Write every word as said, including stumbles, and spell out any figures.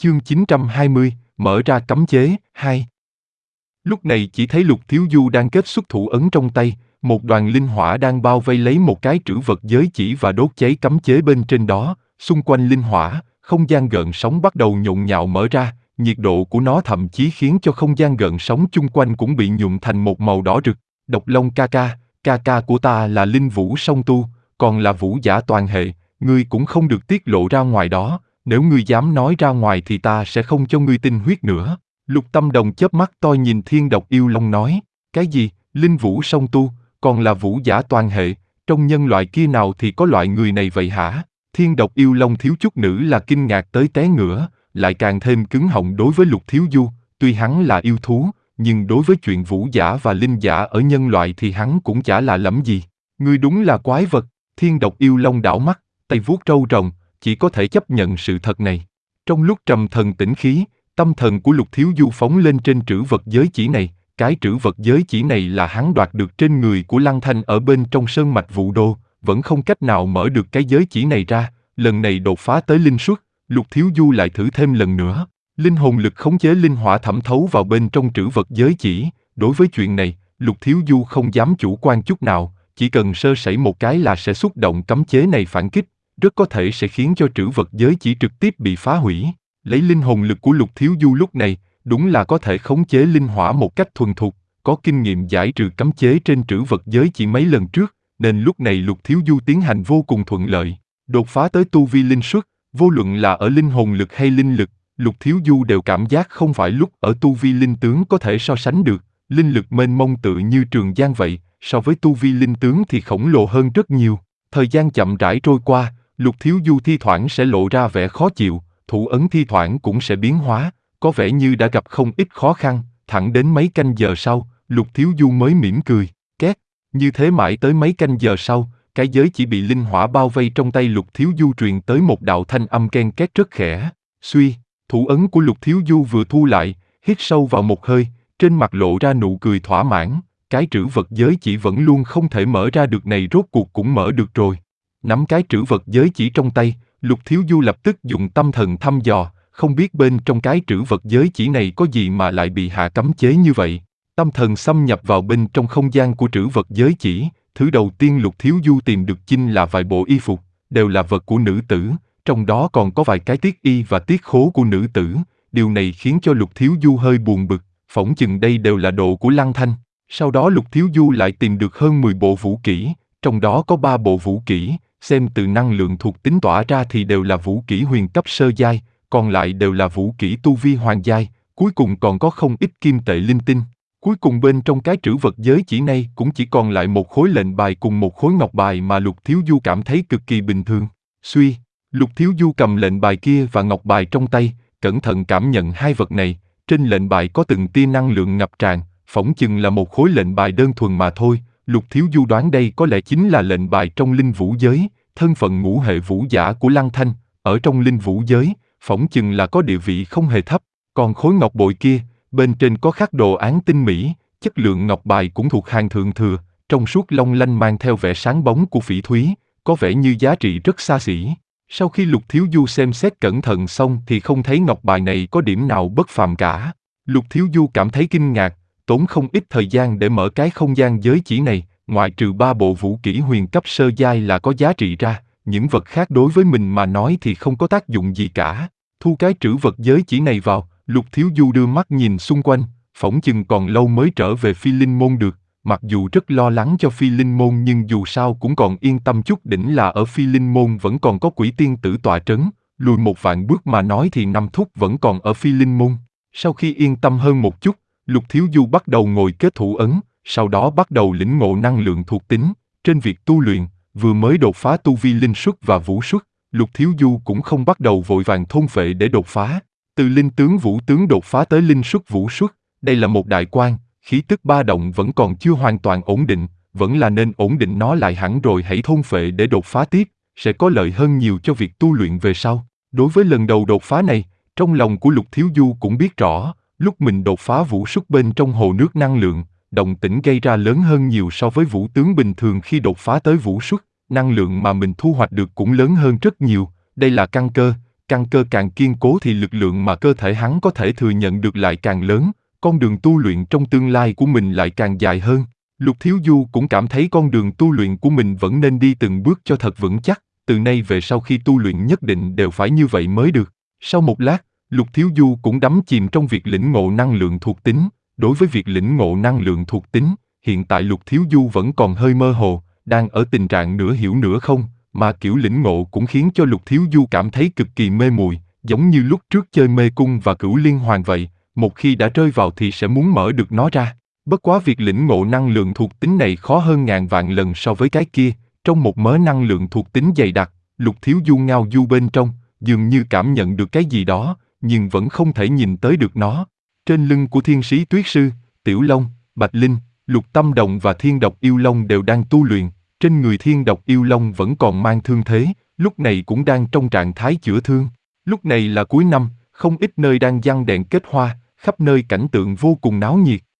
Chương chín trăm hai mươi, mở ra cấm chế, hai. Lúc này chỉ thấy Lục Thiếu Du đang kết xuất thủ ấn trong tay, một đoàn linh hỏa đang bao vây lấy một cái trữ vật giới chỉ và đốt cháy cấm chế bên trên đó, xung quanh linh hỏa, không gian gợn sóng bắt đầu nhộn nhạo mở ra, nhiệt độ của nó thậm chí khiến cho không gian gợn sóng chung quanh cũng bị nhuộm thành một màu đỏ rực. Độc Long ca ca, ca ca của ta là linh vũ song tu, còn là vũ giả toàn hệ, ngươi cũng không được tiết lộ ra ngoài đó. Nếu ngươi dám nói ra ngoài thì ta sẽ không cho ngươi tinh huyết nữa. Lục Tâm Đồng chớp mắt to nhìn Thiên Độc Yêu Long nói, cái gì, linh vũ song tu, còn là vũ giả toàn hệ, trong nhân loại kia nào thì có loại người này vậy hả? Thiên Độc Yêu Long thiếu chút nữa là kinh ngạc tới té ngửa, lại càng thêm cứng họng đối với Lục Thiếu Du, tuy hắn là yêu thú, nhưng đối với chuyện vũ giả và linh giả ở nhân loại thì hắn cũng chả là lẫm gì. Ngươi đúng là quái vật. Thiên Độc Yêu Long đảo mắt, tay vuốt râu rồng, chỉ có thể chấp nhận sự thật này. Trong lúc trầm thần tĩnh khí, tâm thần của Lục Thiếu Du phóng lên trên trữ vật giới chỉ này, cái trữ vật giới chỉ này là hắn đoạt được trên người của Lăng Thanh ở bên trong sơn mạch Vũ Đô, vẫn không cách nào mở được cái giới chỉ này ra, lần này đột phá tới linh suất, Lục Thiếu Du lại thử thêm lần nữa. Linh hồn lực khống chế linh hỏa thẩm thấu vào bên trong trữ vật giới chỉ, đối với chuyện này, Lục Thiếu Du không dám chủ quan chút nào, chỉ cần sơ sẩy một cái là sẽ xúc động cấm chế này phản kích, rất có thể sẽ khiến cho trữ vật giới chỉ trực tiếp bị phá hủy. Lấy linh hồn lực của Lục Thiếu Du lúc này, đúng là có thể khống chế linh hỏa một cách thuần thục, có kinh nghiệm giải trừ cấm chế trên trữ vật giới chỉ mấy lần trước, nên lúc này Lục Thiếu Du tiến hành vô cùng thuận lợi, đột phá tới tu vi linh suất, vô luận là ở linh hồn lực hay linh lực, Lục Thiếu Du đều cảm giác không phải lúc ở tu vi linh tướng có thể so sánh được, linh lực mênh mông tựa như trường giang vậy, so với tu vi linh tướng thì khổng lồ hơn rất nhiều. Thời gian chậm rãi trôi qua, Lục Thiếu Du thi thoảng sẽ lộ ra vẻ khó chịu, thủ ấn thi thoảng cũng sẽ biến hóa, có vẻ như đã gặp không ít khó khăn, thẳng đến mấy canh giờ sau, Lục Thiếu Du mới mỉm cười, két. Như thế mãi tới mấy canh giờ sau, cái giới chỉ bị linh hỏa bao vây trong tay Lục Thiếu Du truyền tới một đạo thanh âm ken két rất khẽ, suy, thủ ấn của Lục Thiếu Du vừa thu lại, hít sâu vào một hơi, trên mặt lộ ra nụ cười thỏa mãn, cái trữ vật giới chỉ vẫn luôn không thể mở ra được này rốt cuộc cũng mở được rồi. Nắm cái trữ vật giới chỉ trong tay, Lục Thiếu Du lập tức dùng tâm thần thăm dò, không biết bên trong cái trữ vật giới chỉ này có gì mà lại bị hạ cấm chế như vậy. Tâm thần xâm nhập vào bên trong không gian của trữ vật giới chỉ, thứ đầu tiên Lục Thiếu Du tìm được chinh là vài bộ y phục, đều là vật của nữ tử, trong đó còn có vài cái tiết y và tiết khố của nữ tử, điều này khiến cho Lục Thiếu Du hơi buồn bực, phỏng chừng đây đều là đồ của Lăng Thanh. Sau đó Lục Thiếu Du lại tìm được hơn mười bộ vũ kỹ, trong đó có ba bộ vũ kỹ, xem từ năng lượng thuộc tính tỏa ra thì đều là vũ kỹ huyền cấp sơ giai, còn lại đều là vũ kỹ tu vi hoàng giai, cuối cùng còn có không ít kim tệ linh tinh. Cuối cùng bên trong cái trữ vật giới chỉ này cũng chỉ còn lại một khối lệnh bài cùng một khối ngọc bài mà Lục Thiếu Du cảm thấy cực kỳ bình thường. Suy, Lục Thiếu Du cầm lệnh bài kia và ngọc bài trong tay, cẩn thận cảm nhận hai vật này, trên lệnh bài có từng tia năng lượng ngập tràn, phỏng chừng là một khối lệnh bài đơn thuần mà thôi. Lục Thiếu Du đoán đây có lẽ chính là lệnh bài trong linh vũ giới, thân phận ngũ hệ vũ giả của Lăng Thanh, ở trong linh vũ giới, phỏng chừng là có địa vị không hề thấp. Còn khối ngọc bội kia, bên trên có khắc đồ án tinh mỹ, chất lượng ngọc bài cũng thuộc hàng thượng thừa, trong suốt long lanh mang theo vẻ sáng bóng của phỉ thúy, có vẻ như giá trị rất xa xỉ. Sau khi Lục Thiếu Du xem xét cẩn thận xong thì không thấy ngọc bài này có điểm nào bất phàm cả. Lục Thiếu Du cảm thấy kinh ngạc, tốn không ít thời gian để mở cái không gian giới chỉ này, ngoại trừ ba bộ vũ kỹ huyền cấp sơ giai là có giá trị ra, những vật khác đối với mình mà nói thì không có tác dụng gì cả. Thu cái trữ vật giới chỉ này vào, Lục Thiếu Du đưa mắt nhìn xung quanh, phỏng chừng còn lâu mới trở về Phi Linh Môn được, mặc dù rất lo lắng cho Phi Linh Môn nhưng dù sao cũng còn yên tâm chút đỉnh là ở Phi Linh Môn vẫn còn có quỷ tiên tử tọa trấn, lùi một vạn bước mà nói thì năm thúc vẫn còn ở Phi Linh Môn. Sau khi yên tâm hơn một chút, Lục Thiếu Du bắt đầu ngồi kết thủ ấn, sau đó bắt đầu lĩnh ngộ năng lượng thuộc tính. Trên việc tu luyện, vừa mới đột phá tu vi linh suất và vũ suất, Lục Thiếu Du cũng không bắt đầu vội vàng thôn phệ để đột phá. Từ linh tướng vũ tướng đột phá tới linh suất vũ suất, đây là một đại quan, khí tức ba động vẫn còn chưa hoàn toàn ổn định, vẫn là nên ổn định nó lại hẳn rồi hãy thôn phệ để đột phá tiếp, sẽ có lợi hơn nhiều cho việc tu luyện về sau. Đối với lần đầu đột phá này, trong lòng của Lục Thiếu Du cũng biết rõ, lúc mình đột phá vũ suất bên trong hồ nước năng lượng, động tĩnh gây ra lớn hơn nhiều so với vũ tướng bình thường khi đột phá tới vũ suất, năng lượng mà mình thu hoạch được cũng lớn hơn rất nhiều, đây là căn cơ, căn cơ càng kiên cố thì lực lượng mà cơ thể hắn có thể thừa nhận được lại càng lớn, con đường tu luyện trong tương lai của mình lại càng dài hơn. Lục Thiếu Du cũng cảm thấy con đường tu luyện của mình vẫn nên đi từng bước cho thật vững chắc, từ nay về sau khi tu luyện nhất định đều phải như vậy mới được. Sau một lát, Lục Thiếu Du cũng đắm chìm trong việc lĩnh ngộ năng lượng thuộc tính. Đối với việc lĩnh ngộ năng lượng thuộc tính, hiện tại Lục Thiếu Du vẫn còn hơi mơ hồ, đang ở tình trạng nửa hiểu nửa không, mà kiểu lĩnh ngộ cũng khiến cho Lục Thiếu Du cảm thấy cực kỳ mê muội, giống như lúc trước chơi mê cung và cửu liên hoàn vậy, một khi đã rơi vào thì sẽ muốn mở được nó ra. Bất quá việc lĩnh ngộ năng lượng thuộc tính này khó hơn ngàn vạn lần so với cái kia, trong một mớ năng lượng thuộc tính dày đặc, Lục Thiếu Du ngao du bên trong, dường như cảm nhận được cái gì đó, nhưng vẫn không thể nhìn tới được nó. Trên lưng của Thiên Sĩ Tuyết Sư, Tiểu Long, Bạch Linh, Lục Tâm Động và Thiên Độc Yêu Long đều đang tu luyện, trên người Thiên Độc Yêu Long vẫn còn mang thương thế, lúc này cũng đang trong trạng thái chữa thương. Lúc này là cuối năm, không ít nơi đang giăng đèn kết hoa, khắp nơi cảnh tượng vô cùng náo nhiệt.